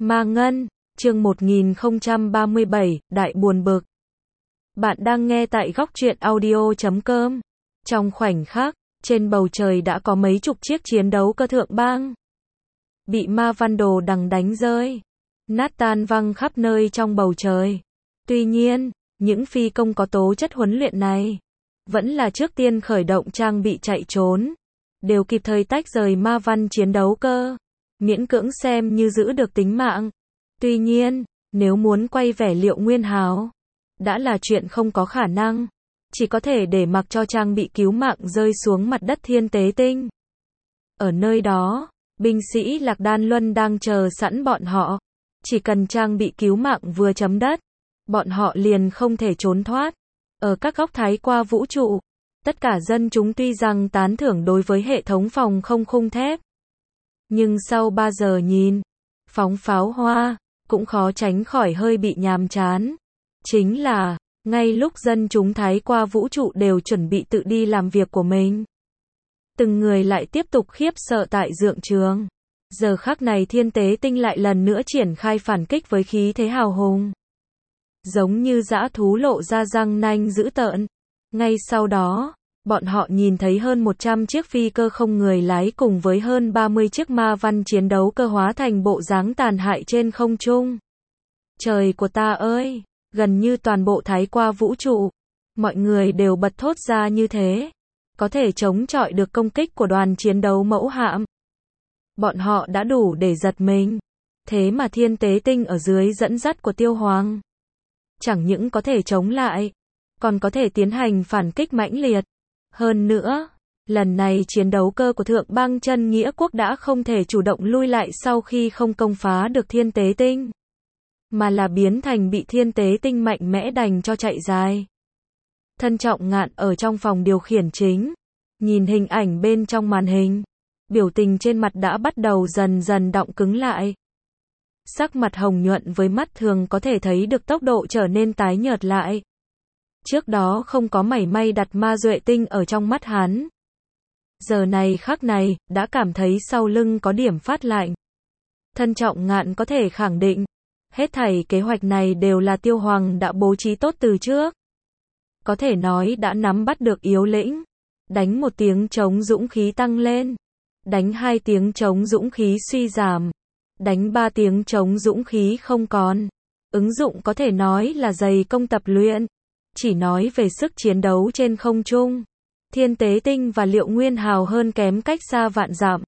Ma Ngân, chương 1037, Đại buồn bực. Bạn đang nghe tại góc truyện audio.com. Trong khoảnh khắc, trên bầu trời đã có mấy chục chiếc chiến đấu cơ thượng bang bị ma văn đồ đằng đánh rơi, nát tan văng khắp nơi trong bầu trời. Tuy nhiên, những phi công có tố chất huấn luyện này vẫn là trước tiên khởi động trang bị chạy trốn, đều kịp thời tách rời ma văn chiến đấu cơ, miễn cưỡng xem như giữ được tính mạng. Tuy nhiên, nếu muốn quay vẻ Liệu Nguyên Hào, đã là chuyện không có khả năng, chỉ có thể để mặc cho trang bị cứu mạng rơi xuống mặt đất Thiên Tế Tinh. Ở nơi đó, binh sĩ Lạc Đan Luân đang chờ sẵn bọn họ, chỉ cần trang bị cứu mạng vừa chấm đất, bọn họ liền không thể trốn thoát. Ở các góc thái qua vũ trụ, tất cả dân chúng tuy rằng tán thưởng đối với hệ thống phòng không khung thép, nhưng sau 3 giờ nhìn, phóng pháo hoa, cũng khó tránh khỏi hơi bị nhàm chán. Chính là, ngay lúc dân chúng thái qua vũ trụ đều chuẩn bị tự đi làm việc của mình, từng người lại tiếp tục khiếp sợ tại dượng trường. Giờ khắc này Thiên Tế Tinh lại lần nữa triển khai phản kích với khí thế hào hùng, giống như dã thú lộ ra răng nanh dữ tợn. Ngay sau đó, bọn họ nhìn thấy hơn 100 chiếc phi cơ không người lái cùng với hơn 30 chiếc ma văn chiến đấu cơ hóa thành bộ dáng tàn hại trên không trung. Trời của ta ơi, gần như toàn bộ thái qua vũ trụ, mọi người đều bật thốt ra như thế, có thể chống chọi được công kích của đoàn chiến đấu mẫu hạm. Bọn họ đã đủ để giật mình. Thế mà Thiên Tế Tinh ở dưới dẫn dắt của Tiêu Hoàng, chẳng những có thể chống lại, còn có thể tiến hành phản kích mãnh liệt. Hơn nữa, lần này chiến đấu cơ của Thượng bang Chân Nghĩa Quốc đã không thể chủ động lui lại sau khi không công phá được Thiên Tế Tinh, mà là biến thành bị Thiên Tế Tinh mạnh mẽ đành cho chạy dài. Thân Trọng Ngạn ở trong phòng điều khiển chính, nhìn hình ảnh bên trong màn hình, biểu tình trên mặt đã bắt đầu dần dần đọng cứng lại. Sắc mặt hồng nhuận với mắt thường có thể thấy được tốc độ trở nên tái nhợt lại. Trước đó không có mảy may đặt ma duệ tinh ở trong mắt hắn. Giờ này khắc này, đã cảm thấy sau lưng có điểm phát lạnh. Thân Trọng Ngạn có thể khẳng định, hết thảy kế hoạch này đều là Tiêu Hoàng đã bố trí tốt từ trước. Có thể nói đã nắm bắt được yếu lĩnh. Đánh một tiếng chống dũng khí tăng lên, đánh 2 tiếng chống dũng khí suy giảm, đánh 3 tiếng chống dũng khí không còn. Ứng dụng có thể nói là dày công tập luyện. Chỉ nói về sức chiến đấu trên không trung, Thiên Tế Tinh và Liệu Nguyên Hào hơn kém cách xa vạn dặm.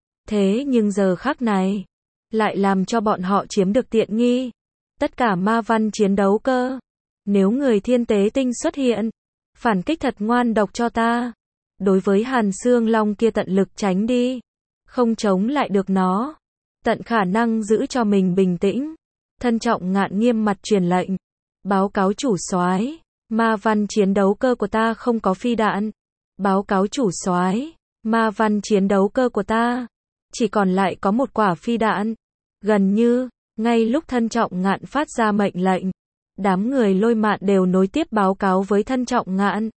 Thế nhưng giờ khắc này, lại làm cho bọn họ chiếm được tiện nghi. Tất cả ma văn chiến đấu cơ, nếu người Thiên Tế Tinh xuất hiện, phản kích thật ngoan độc cho ta. Đối với Hàn Xương Long kia tận lực tránh đi, không chống lại được nó, tận khả năng giữ cho mình bình tĩnh. Thân Trọng Ngạn nghiêm mặt truyền lệnh, báo cáo chủ soái, ma văn chiến đấu cơ của ta không có phi đạn. Báo cáo chủ soái, ma văn chiến đấu cơ của ta chỉ còn lại có một quả phi đạn. Gần như, ngay lúc Thân Trọng Ngạn phát ra mệnh lệnh, đám người Lôi Mạn đều nối tiếp báo cáo với Thân Trọng Ngạn.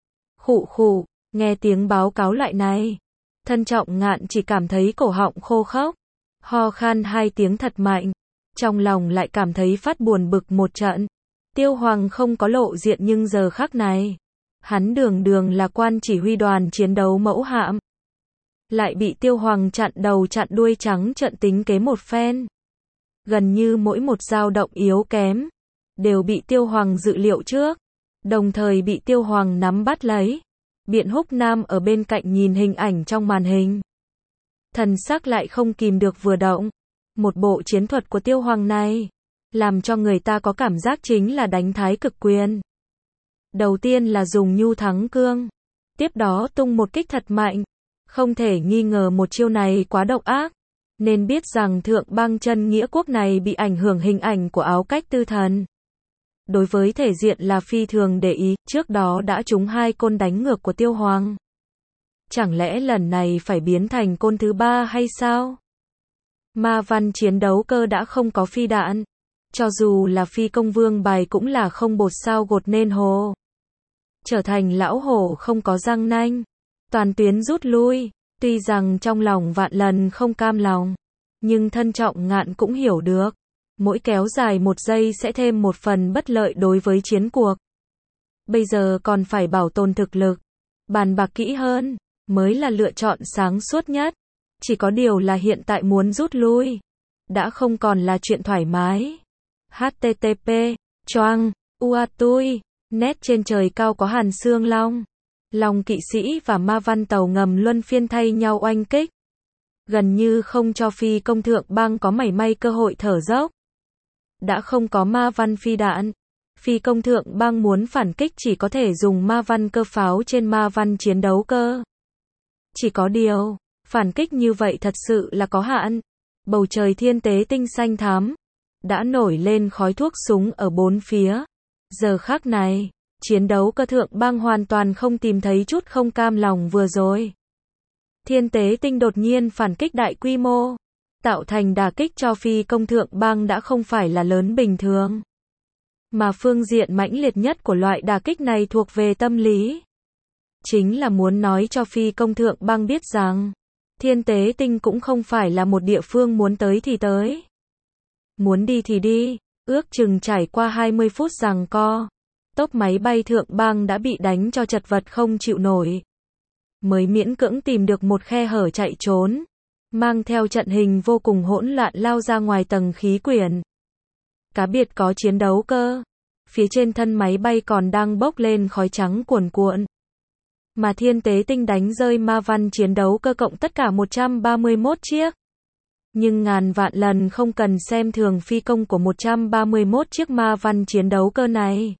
Khụ khụ, nghe tiếng báo cáo lại này, Thân Trọng Ngạn chỉ cảm thấy cổ họng khô khốc, ho khan 2 tiếng thật mạnh, trong lòng lại cảm thấy phát buồn bực một trận. Tiêu Hoàng không có lộ diện nhưng giờ khắc này, hắn đường đường là quan chỉ huy đoàn chiến đấu mẫu hạm, lại bị Tiêu Hoàng chặn đầu chặn đuôi trắng trợn tính kế một phen. Gần như mỗi một dao động yếu kém, đều bị Tiêu Hoàng dự liệu trước, đồng thời bị Tiêu Hoàng nắm bắt lấy. Biện Húc Nam ở bên cạnh nhìn hình ảnh trong màn hình, thần sắc lại không kìm được vừa động. Một bộ chiến thuật của Tiêu Hoàng này, làm cho người ta có cảm giác chính là đánh thái cực quyền. Đầu tiên là dùng nhu thắng cương, tiếp đó tung một kích thật mạnh. Không thể nghi ngờ một chiêu này quá độc ác, nên biết rằng Thượng bang Chân Nghĩa Quốc này bị ảnh hưởng hình ảnh của Áo Cách Tư Thần. Đối với thể diện là phi thường để ý, trước đó đã trúng 2 côn đánh ngược của Tiêu Hoàng. Chẳng lẽ lần này phải biến thành côn thứ 3 hay sao? Ma văn chiến đấu cơ đã không có phi đạn, cho dù là phi công vương bài cũng là không bột sao gột nên hồ. Trở thành lão hổ không có răng nanh, toàn tuyến rút lui. Tuy rằng trong lòng vạn lần không cam lòng, Nhưng Thân Trọng Ngạn cũng hiểu được, mỗi kéo dài 1 giây sẽ thêm một phần bất lợi đối với chiến cuộc. Bây giờ còn phải bảo tồn thực lực, bàn bạc kỹ hơn, mới là lựa chọn sáng suốt nhất. Chỉ có điều là hiện tại muốn rút lui, đã không còn là chuyện thoải mái. HTTP, choang, Uatui, net trên trời cao có Hàn Xương Long. Long kỵ sĩ và ma văn tàu ngầm luân phiên thay nhau oanh kích. Gần như không cho phi công thượng bang có mảy may cơ hội thở dốc. Đã không có ma văn phi đạn, phi công thượng bang muốn phản kích chỉ có thể dùng ma văn cơ pháo trên ma văn chiến đấu cơ. Chỉ có điều, phản kích như vậy thật sự là có hạn. Bầu trời thiên tế tinh xanh thắm, đã nổi lên khói thuốc súng ở bốn phía. Giờ khắc này, chiến đấu cơ thượng bang hoàn toàn không tìm thấy chút không cam lòng vừa rồi. Thiên tế tinh đột nhiên phản kích đại quy mô, tạo thành đả kích cho phi công thượng bang đã không phải là lớn bình thường. Mà phương diện mãnh liệt nhất của loại đả kích này thuộc về tâm lý. Chính là muốn nói cho phi công thượng bang biết rằng, thiên tế tinh cũng không phải là một địa phương muốn tới thì tới. Muốn đi thì đi, ước chừng trải qua 20 phút giằng co. Tốp máy bay thượng bang đã bị đánh cho chật vật không chịu nổi. Mới miễn cưỡng tìm được một khe hở chạy trốn. Mang theo trận hình vô cùng hỗn loạn lao ra ngoài tầng khí quyển. Cá biệt có chiến đấu cơ. Phía trên thân máy bay còn đang bốc lên khói trắng cuồn cuộn. Mà thiên tế tinh đánh rơi ma văn chiến đấu cơ cộng tất cả 131 chiếc. Nhưng ngàn vạn lần không cần xem thường phi công của 131 chiếc ma văn chiến đấu cơ này.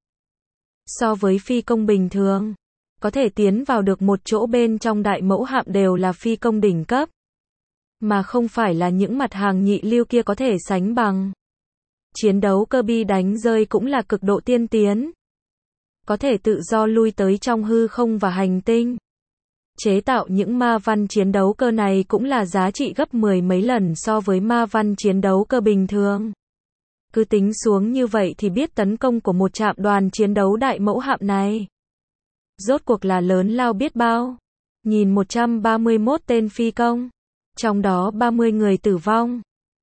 So với phi công bình thường, có thể tiến vào được một chỗ bên trong đại mẫu hạm đều là phi công đỉnh cấp. Mà không phải là những mặt hàng nhị lưu kia có thể sánh bằng. Chiến đấu cơ bi đánh rơi cũng là cực độ tiên tiến. Có thể tự do lui tới trong hư không và hành tinh. Chế tạo những ma văn chiến đấu cơ này cũng là giá trị gấp 10 mấy lần so với ma văn chiến đấu cơ bình thường. Cứ tính xuống như vậy thì biết tấn công của một trạm đoàn chiến đấu đại mẫu hạm này rốt cuộc là lớn lao biết bao. Nhìn 131 tên phi công, trong đó 30 người tử vong,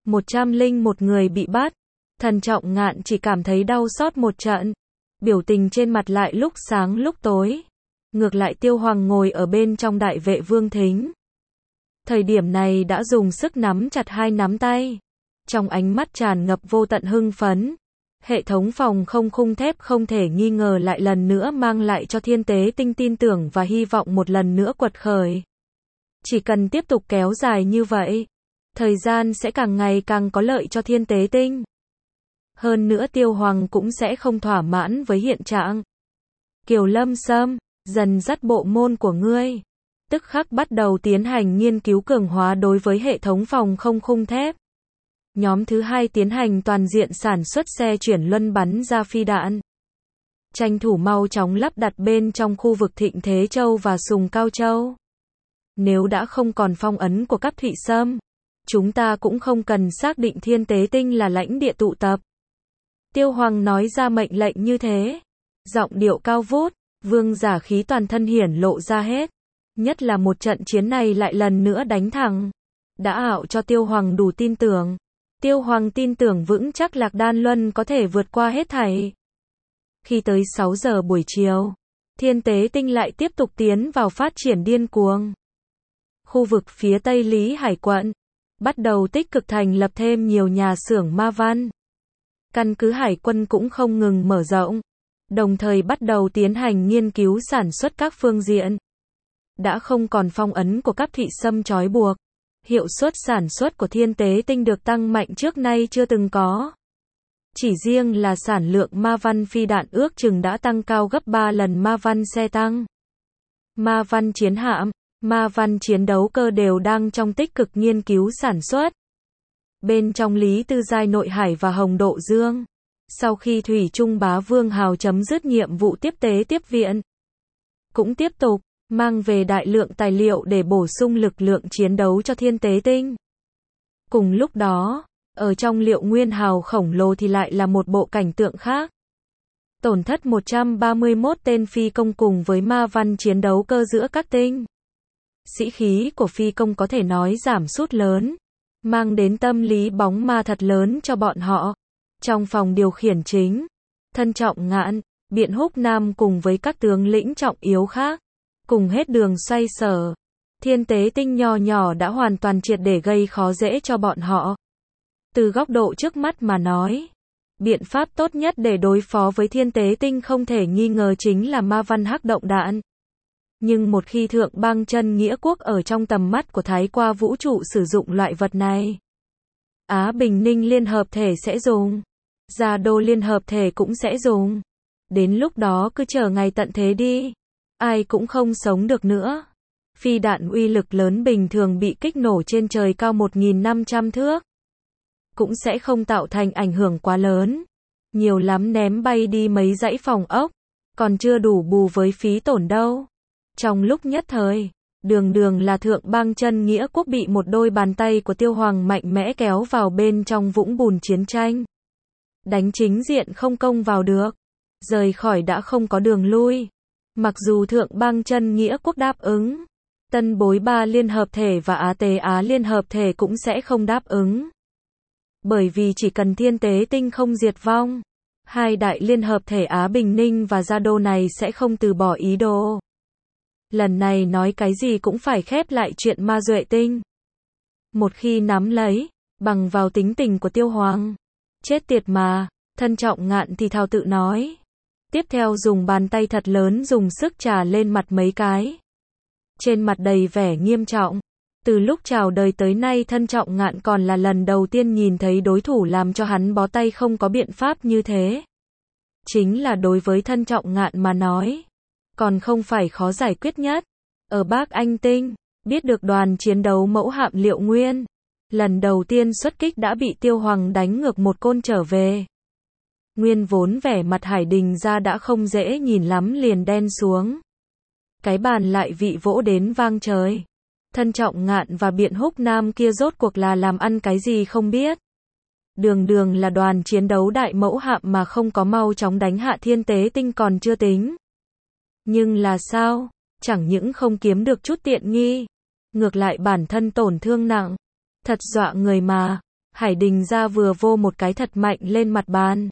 101 người bị bắt. Thân Trọng Ngạn chỉ cảm thấy đau xót một trận. Biểu tình trên mặt lại lúc sáng lúc tối. Ngược lại Tiêu Hoàng ngồi ở bên trong đại vệ vương thính. Thời điểm này đã dùng sức nắm chặt hai nắm tay. Trong ánh mắt tràn ngập vô tận hưng phấn. Hệ thống phòng không khung thép không thể nghi ngờ lại lần nữa mang lại cho thiên tế tinh tin tưởng và hy vọng một lần nữa quật khởi. Chỉ cần tiếp tục kéo dài như vậy, thời gian sẽ càng ngày càng có lợi cho thiên tế tinh. Hơn nữa Tiêu Hoàng cũng sẽ không thỏa mãn với hiện trạng. Kiều Lâm Sâm, dần dắt bộ môn của ngươi. Tức khắc bắt đầu tiến hành nghiên cứu cường hóa đối với hệ thống phòng không khung thép. Nhóm thứ 2 tiến hành toàn diện sản xuất xe chuyển luân bắn ra phi đạn. Tranh thủ mau chóng lắp đặt bên trong khu vực Thịnh Thế Châu và Sùng Cao Châu. Nếu đã không còn phong ấn của Cáp Thụy Sâm, chúng ta cũng không cần xác định thiên tế tinh là lãnh địa tụ tập. Tiêu Hoàng nói ra mệnh lệnh như thế. Giọng điệu cao vút, vương giả khí toàn thân hiển lộ ra hết. Nhất là một trận chiến này lại lần nữa đánh thẳng. Đã ảo cho Tiêu Hoàng đủ tin tưởng. Tiêu Hoàng tin tưởng vững chắc Lạc Đan Luân có thể vượt qua hết thảy. Khi tới 6 giờ buổi chiều, thiên tế tinh lại tiếp tục tiến vào phát triển điên cuồng. Khu vực phía Tây Lý Hải quận bắt đầu tích cực thành lập thêm nhiều nhà xưởng ma văn. Căn cứ hải quân cũng không ngừng mở rộng, đồng thời bắt đầu tiến hành nghiên cứu sản xuất các phương diện. Đã không còn phong ấn của Cáp Thụy Sâm trói buộc, hiệu suất sản xuất của thiên tế tinh được tăng mạnh trước nay chưa từng có. Chỉ riêng là sản lượng ma văn phi đạn ước chừng đã tăng cao gấp 3 lần ma văn xe tăng. Ma văn chiến hạm, ma văn chiến đấu cơ đều đang trong tích cực nghiên cứu sản xuất. Bên trong Lý Tư Giai Nội Hải và Hồng Độ Dương, sau khi Thủy Trung Bá Vương Hào chấm dứt nhiệm vụ tiếp tế tiếp viện, cũng tiếp tục mang về đại lượng tài liệu để bổ sung lực lượng chiến đấu cho thiên tế tinh. Cùng lúc đó, ở trong Liệu Nguyên Hào khổng lồ thì lại là một bộ cảnh tượng khác. Tổn thất 131 tên phi công cùng với ma văn chiến đấu cơ giữa các tinh. Sĩ khí của phi công có thể nói giảm sút lớn. mang đến tâm lý bóng ma thật lớn cho bọn họ. Trong phòng điều khiển chính, Thân Trọng Ngạn, Biện Húc Nam cùng với các tướng lĩnh trọng yếu khác, cùng hết đường xoay sở. Thiên Tế Tinh nho nhỏ đã hoàn toàn triệt để gây khó dễ cho bọn họ. Từ góc độ trước mắt mà nói, biện pháp tốt nhất để đối phó với Thiên Tế Tinh không thể nghi ngờ chính là ma văn hắc động đạn. Nhưng một khi Thượng Bang Chân Nghĩa Quốc ở trong tầm mắt của Thái Qua Vũ trụ sử dụng loại vật này, Á Bình Ninh Liên Hợp Thể sẽ dùng, Gia Đô Liên Hợp Thể cũng sẽ dùng. Đến lúc đó cứ chờ ngày tận thế đi, ai cũng không sống được nữa. Phi đạn uy lực lớn bình thường bị kích nổ trên trời cao 1.500 thước, cũng sẽ không tạo thành ảnh hưởng quá lớn. Nhiều lắm ném bay đi mấy dãy phòng ốc, còn chưa đủ bù với phí tổn đâu. Trong lúc nhất thời, đường là Thượng Bang Chân Nghĩa Quốc bị một đôi bàn tay của Tiêu Hoàng mạnh mẽ kéo vào bên trong vũng bùn chiến tranh. Đánh chính diện không công vào được, rời khỏi đã không có đường lui. Mặc dù Thượng Bang Chân Nghĩa Quốc đáp ứng, Tân Bối Ba Liên Hợp Thể và Á Tế Á Liên Hợp Thể cũng sẽ không đáp ứng. Bởi vì chỉ cần Thiên Tế Tinh không diệt vong, hai đại liên hợp thể Á Bình Ninh và Gia Đô này sẽ không từ bỏ ý đồ. Lần này nói cái gì cũng phải khép lại chuyện Ma Duệ Tinh. Một khi nắm lấy, bằng vào tính tình của Tiêu Hoàng, chết tiệt mà, Thân Trọng Ngạn thì thào tự nói. Tiếp theo dùng bàn tay thật lớn dùng sức chà lên mặt mấy cái. Trên mặt đầy vẻ nghiêm trọng. Từ lúc chào đời tới nay Thân Trọng Ngạn còn là lần đầu tiên nhìn thấy đối thủ làm cho hắn bó tay không có biện pháp như thế. Chính là đối với Thân Trọng Ngạn mà nói, còn không phải khó giải quyết nhất. Ở Bắc Anh Tinh, biết được đoàn chiến đấu mẫu hạm Liệu Nguyên, lần đầu tiên xuất kích đã bị Tiêu Hoàng đánh ngược một côn trở về. Nguyên vốn vẻ mặt Hải Đình ra đã không dễ nhìn lắm liền đen xuống. Cái bàn lại vị vỗ đến vang trời. Thân Trọng Ngạn và Biện Húc Nam kia rốt cuộc là làm ăn cái gì không biết. Đường là đoàn chiến đấu đại mẫu hạm mà không có mau chóng đánh hạ Thiên Tế Tinh còn chưa tính. Nhưng là sao? Chẳng những không kiếm được chút tiện nghi, ngược lại bản thân tổn thương nặng. Thật dọa người mà. Hải Đình ra vừa vô một cái thật mạnh lên mặt bàn.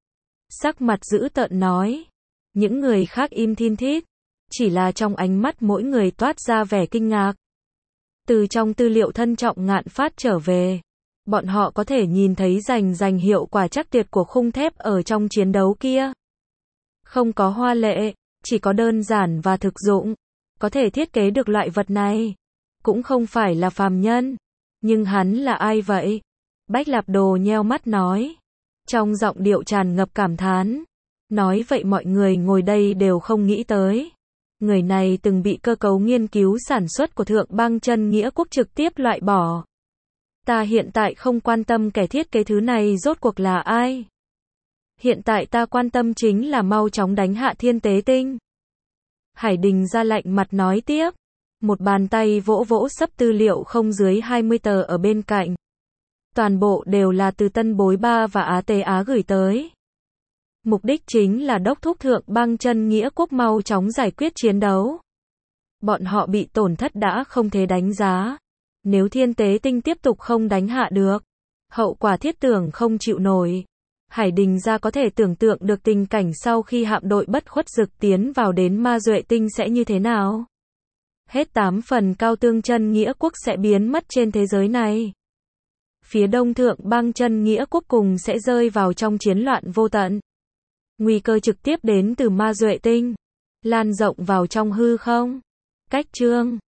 Sắc mặt dữ tợn nói. Những người khác im thin thít. Chỉ là trong ánh mắt mỗi người toát ra vẻ kinh ngạc. Từ trong tư liệu Thân Trọng Ngạn phát trở về, bọn họ có thể nhìn thấy rành hiệu quả chắc tuyệt của khung thép ở trong chiến đấu kia. Không có hoa lệ, chỉ có đơn giản và thực dụng. Có thể thiết kế được loại vật này, cũng không phải là phàm nhân. Nhưng hắn là ai vậy? Bách Lạp Đồ nheo mắt nói, trong giọng điệu tràn ngập cảm thán. Nói vậy mọi người ngồi đây đều không nghĩ tới. Người này từng bị cơ cấu nghiên cứu sản xuất của Thượng Bang Chân Nghĩa Quốc trực tiếp loại bỏ. Ta hiện tại không quan tâm kẻ thiết kế thứ này rốt cuộc là ai. Hiện tại ta quan tâm chính là mau chóng đánh hạ Thiên Tế Tinh. Hải Đình ra lạnh mặt nói tiếp. Một bàn tay vỗ sấp tư liệu không dưới 20 tờ ở bên cạnh. Toàn bộ đều là từ Tân Bối Ba và Á Tế Á gửi tới. Mục đích chính là đốc thúc Thượng Bang Chân Nghĩa Quốc mau chóng giải quyết chiến đấu. Bọn họ bị tổn thất đã không thể đánh giá. Nếu Thiên Tế Tinh tiếp tục không đánh hạ được, hậu quả thiết tưởng không chịu nổi. Hải Đình ra có thể tưởng tượng được tình cảnh sau khi hạm đội Bất Khuất Dực tiến vào đến Ma Duệ Tinh sẽ như thế nào. Hết 8 phần Cao Tương Chân Nghĩa Quốc sẽ biến mất trên thế giới này. Phía đông Thượng Bang Chân Nghĩa Quốc cùng sẽ rơi vào trong chiến loạn vô tận. Nguy cơ trực tiếp đến từ Ma Duệ Tinh, lan rộng vào trong hư không. Cách chương